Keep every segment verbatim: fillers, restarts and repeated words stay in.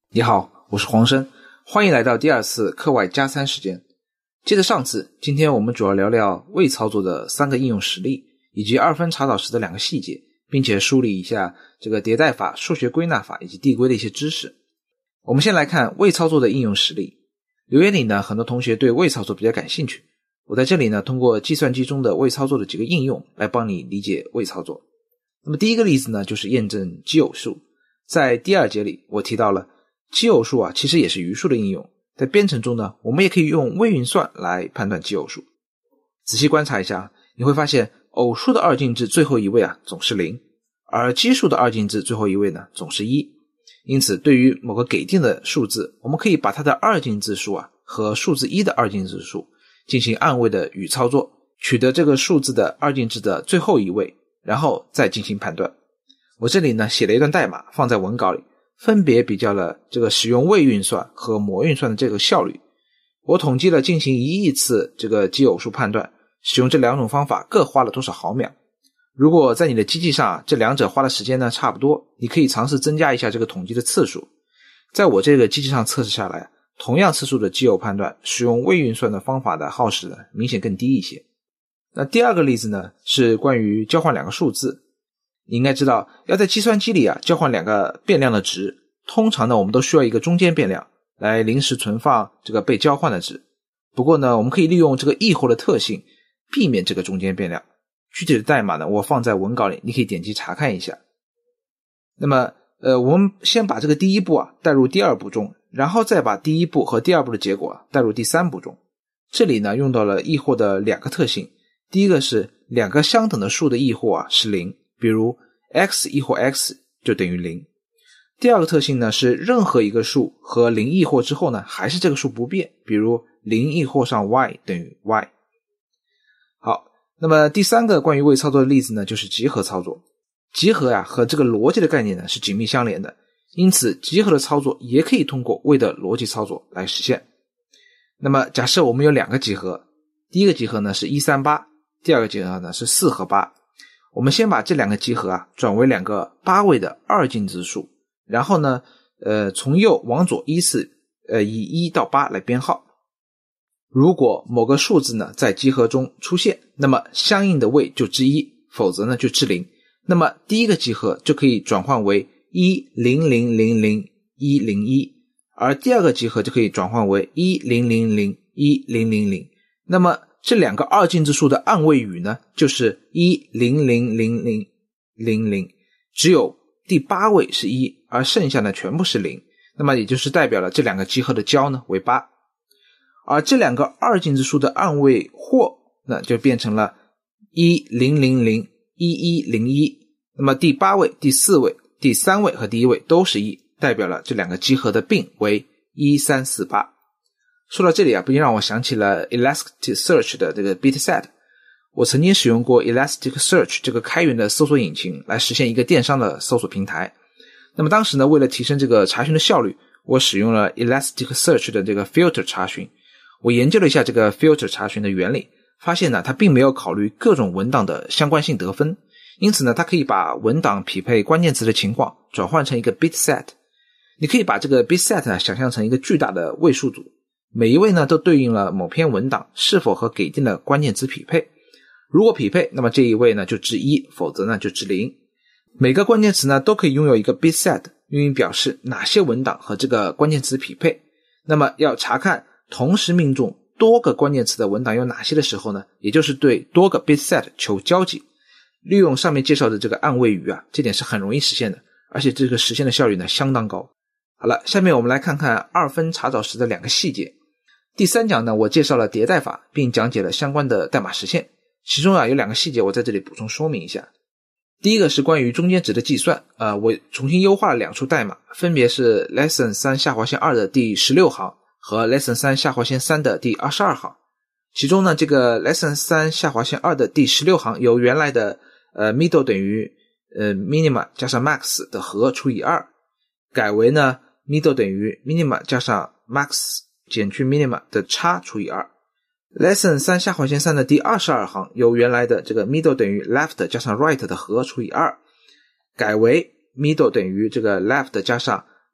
你好，我是黄生，欢迎来到第二次课外加餐时间。接着上次，今天我们主要聊聊位操作的三个应用实例，以及二分查找时的两个细节，并且梳理一下这个迭代法、数学归纳法以及递归的一些知识。我们先来看位操作的应用实例。留言里呢，很多同学对位操作比较感兴趣，我在这里呢，通过计算机中的位操作的几个应用来帮你理解位操作。那么第一个例子呢，就是验证奇偶数。在第二节里，我提到了奇偶数啊，其实也是余数的应用。在编程中呢，我们也可以用位运算来判断奇偶数。仔细观察一下，你会发现偶数的二进制最后一位啊总是零，而奇数的二进制最后一位呢总是一。因此，对于某个给定的数字，我们可以把它的二进制数啊和数字一的二进制数进行按位的与操作，取得这个数字的二进制的最后一位，然后再进行判断。我这里呢写了一段代码放在文稿里，分别比较了这个使用位运算和模运算的这个效率。我统计了进行一亿次这个奇偶数判断，使用这两种方法各花了多少毫秒。如果在你的机器上这两者花的时间呢差不多，你可以尝试增加一下这个统计的次数。在我这个机器上测试下来，同样次数的奇偶判断，使用位运算的方法的耗时呢明显更低一些。那第二个例子呢是关于交换两个数字。你应该知道，要在计算机里啊交换两个变量的值，通常呢我们都需要一个中间变量来临时存放这个被交换的值。不过呢，我们可以利用这个异或的特性避免这个中间变量。具体的代码呢我放在文稿里，你可以点击查看一下。那么呃，我们先把这个第一步啊带入第二步中，然后再把第一步和第二步的结果啊带入第三步中。这里呢用到了异或的两个特性。第一个是两个相等的数的异或啊是零，比如 x 异或 x 就等于零。第二个特性呢是任何一个数和零异或之后呢还是这个数不变，比如零异或上 y 等于 y。 好，那么第三个关于位操作的例子呢就是集合操作。集合啊和这个逻辑的概念呢是紧密相连的，因此集合的操作也可以通过位的逻辑操作来实现。那么假设我们有两个集合，第一个集合呢是一三八，第二个集合呢是四和八。我们先把这两个集合啊转为两个八位的二进制数，然后呢呃从右往左依次呃以一到八来编号。如果某个数字呢在集合中出现，那么相应的位就至一，否则呢就至零。那么第一个集合就可以转换为一零零零零一零一，而第二个集合就可以转换为一零零零一零零零。那么这两个二进制数的按位与呢就是一零零零零零零，只有第八位是一，而剩下呢全部是零。那么也就是代表了这两个集合的交呢为八。而这两个二进制数的按位或那就变成了一零零零一一零一。那么第八位、第四位、第三位和第一位都是一，代表了这两个集合的并为一三四八。说到这里啊，不禁让我想起了 Elasticsearch 的这个 Bitset。 我曾经使用过 Elasticsearch 这个开源的搜索引擎来实现一个电商的搜索平台。那么当时呢，为了提升这个查询的效率，我使用了 Elasticsearch 的这个 filter 查询。我研究了一下这个 filter 查询的原理，发现呢它并没有考虑各种文档的相关性得分，因此呢它可以把文档匹配关键词的情况转换成一个 bitset。 你可以把这个 bitset 想象成一个巨大的位数组，每一位呢都对应了某篇文档是否和给定的关键词匹配。如果匹配，那么这一位呢就至一，否则呢就至零。每个关键词呢都可以拥有一个 bitset， 用于表示哪些文档和这个关键词匹配。那么要查看同时命中多个关键词的文档有哪些的时候呢，也就是对多个 bitset 求交集。利用上面介绍的这个按位与啊，这点是很容易实现的，而且这个实现的效率呢相当高。好了，下面我们来看看二分查找时的两个细节。第三讲呢，我介绍了迭代法，并讲解了相关的代码实现。其中啊有两个细节我在这里补充说明一下。第一个是关于中间值的计算，呃，我重新优化了两处代码，分别是 lesson 三下划线二的第十六行和 lesson 三下划线三的第二十二行。其中呢，这个 lesson 三下划线二的第十六行由原来的呃 middle 等于呃 minima 加上 max 的和除以二，改为呢 middle 等于 minima 加上 max 减去 minima 的差除以二。lesson 三下划线三的第二十二行由原来的这个 middle 等于 left 加上 right 的和除以二，改为 middle 等于这个 left 加上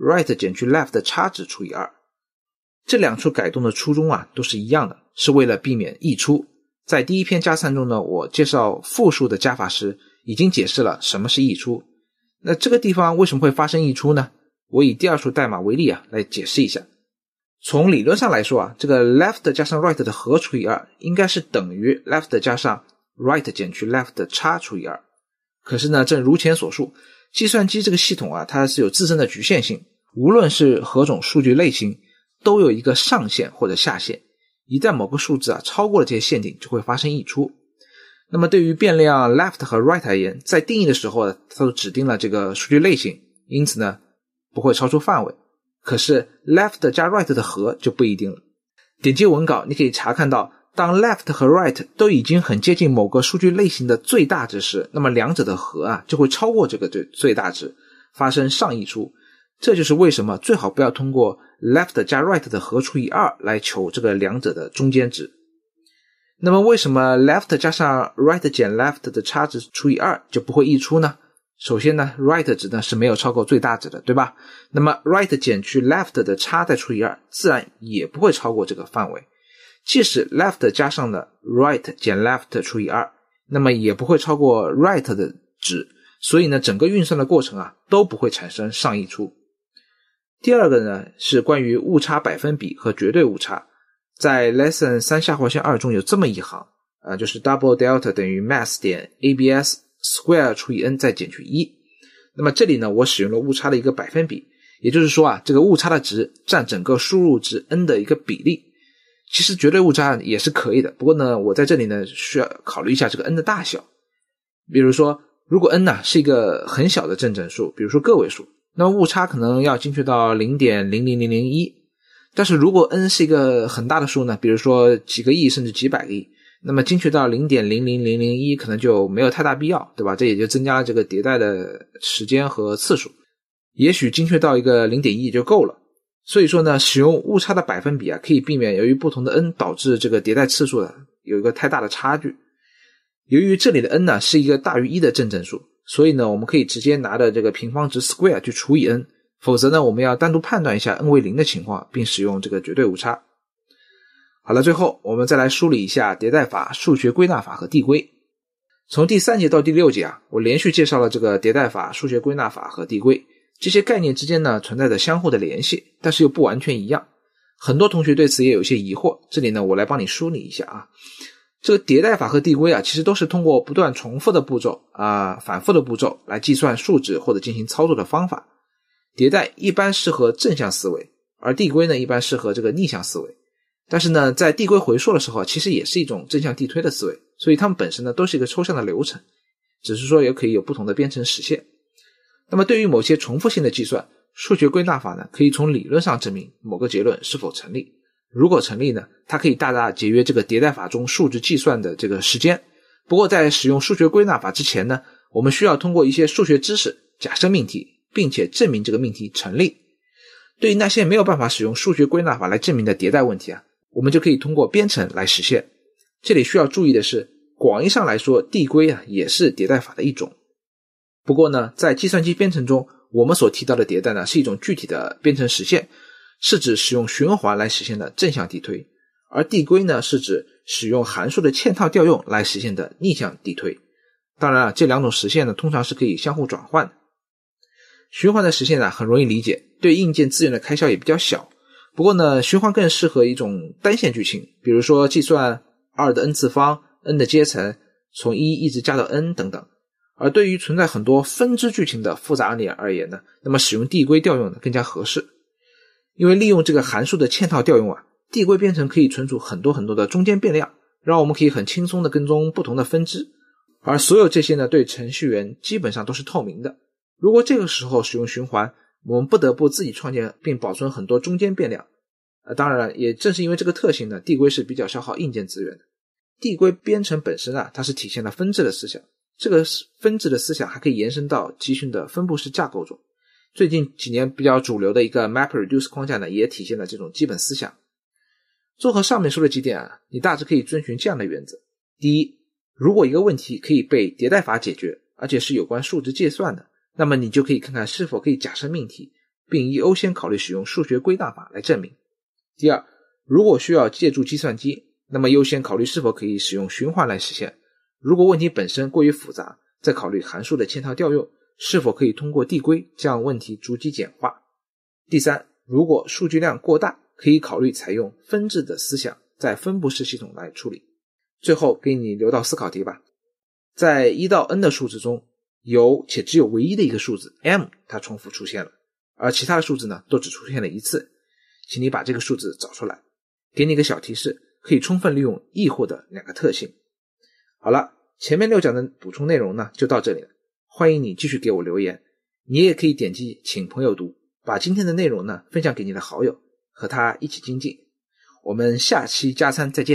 right 减去 left 的差值除以二。这两处改动的初衷啊都是一样的，是为了避免溢出。在第一篇加参中呢，我介绍复数的加法时已经解释了什么是溢出。那这个地方为什么会发生溢出呢？我以第二处代码为例啊来解释一下。从理论上来说啊，这个 left 加上 right 的和除以二应该是等于 left 加上 right 减去 left 的差除以二。可是呢，正如前所述，计算机这个系统啊，它是有自身的局限性，无论是何种数据类型都有一个上限或者下限，一旦某个数字啊超过了这些限定，就会发生溢出。那么对于变量 left 和 right 而言，在定义的时候它都指定了这个数据类型，因此呢不会超出范围。可是 left 加 right 的和就不一定了。点击文稿你可以查看到，当 left 和 right 都已经很接近某个数据类型的最大值时，那么两者的和啊就会超过这个最大值，发生上溢出。这就是为什么最好不要通过 left 加 right 的和除以二来求这个两者的中间值。那么为什么 left 加上 right 减 left 的差值除以二就不会溢出呢？首先呢 right 值呢是没有超过最大值的，对吧？那么 right 减去 left 的差再除以二，自然也不会超过这个范围。即使 left 加上了 right 减 left 除以二，那么也不会超过 right 的值，所以呢整个运算的过程啊都不会产生上溢出。第二个呢是关于误差百分比和绝对误差。在 lesson 三下划线二中有这么一行，呃，就是 double delta 等于 mass 点 abs square 除以 n 再减去一。那么这里呢我使用了误差的一个百分比，也就是说啊这个误差的值占整个输入值 n 的一个比例。其实绝对误差也是可以的，不过呢我在这里呢需要考虑一下这个 n 的大小。比如说如果 n 呢是一个很小的正整数，比如说个位数，那么误差可能要精确到 零点零零零零一。但是如果 n 是一个很大的数呢，比如说几个亿甚至几百个亿，那么精确到 零点零零零零一 可能就没有太大必要，对吧？这也就增加了这个迭代的时间和次数，也许精确到一个 零点一 就够了。所以说呢，使用误差的百分比啊，可以避免由于不同的 n 导致这个迭代次数的有一个太大的差距。由于这里的 n 呢是一个大于一的正整数，所以呢我们可以直接拿着这个平方值 square 去除以 n， 否则呢我们要单独判断一下 n 为零的情况，并使用这个绝对误差。好了，最后我们再来梳理一下迭代法、数学归纳法和递归。从第三节到第六节啊，我连续介绍了这个迭代法、数学归纳法和递归。这些概念之间呢存在着相互的联系，但是又不完全一样。很多同学对此也有一些疑惑，这里呢我来帮你梳理一下啊。这个迭代法和递归啊，其实都是通过不断重复的步骤啊、反复的步骤来计算数值或者进行操作的方法。迭代一般适合正向思维，而递归呢一般适合这个逆向思维。但是呢在递归回溯的时候，其实也是一种正向递推的思维，所以它们本身呢都是一个抽象的流程，只是说也可以有不同的编程实现。那么对于某些重复性的计算，数学归纳法呢可以从理论上证明某个结论是否成立。如果成立呢，它可以大大节约这个迭代法中数值计算的这个时间。不过在使用数学归纳法之前呢，我们需要通过一些数学知识假设命题，并且证明这个命题成立。对于那些没有办法使用数学归纳法来证明的迭代问题啊，我们就可以通过编程来实现。这里需要注意的是，广义上来说，递归啊也是迭代法的一种。不过呢，在计算机编程中，我们所提到的迭代呢是一种具体的编程实现，是指使用循环来实现的正向递推，而递归呢是指使用函数的嵌套调用来实现的逆向递推。当然啊，这两种实现呢通常是可以相互转换的。循环的实现呢很容易理解，对硬件资源的开销也比较小。不过呢，循环更适合一种单线剧情，比如说计算二的 n 次方、n 的阶层，从一一直加到 n 等等。而对于存在很多分支剧情的复杂案例而言呢，那么使用递归调用呢更加合适。因为利用这个函数的嵌套调用啊，递归编程可以存储很多很多的中间变量，让我们可以很轻松的跟踪不同的分支。而所有这些呢，对程序员基本上都是透明的。如果这个时候使用循环，我们不得不自己创建并保存很多中间变量。呃，当然也正是因为这个特性呢，递归是比较消耗硬件资源的。递归编程本身啊，它是体现了分支的思想。这个分支的思想还可以延伸到集群的分布式架构中。最近几年比较主流的一个 MapReduce 框架呢，也体现了这种基本思想。综合上面说的几点啊，你大致可以遵循这样的原则。第一，如果一个问题可以被迭代法解决，而且是有关数值计算的，那么你就可以看看是否可以假设命题， 并宜优先考虑使用数学归纳法来证明。第二，如果需要借助计算机，那么优先考虑是否可以使用循环来实现。如果问题本身过于复杂，再考虑函数的嵌套调用是否可以通过递归将问题逐级简化。第三，如果数据量过大，可以考虑采用分质的思想，在分布式系统来处理。最后给你留道思考题吧。在一到 n 的数字中，有且只有唯一的一个数字 m 它重复出现了，而其他的数字呢都只出现了一次，请你把这个数字找出来。给你一个小提示，可以充分利用 e 获得两个特性。好了，前面六讲的补充内容呢就到这里了，欢迎你继续给我留言。你也可以点击请朋友读，把今天的内容呢分享给你的好友，和他一起精进。我们下期加餐再见。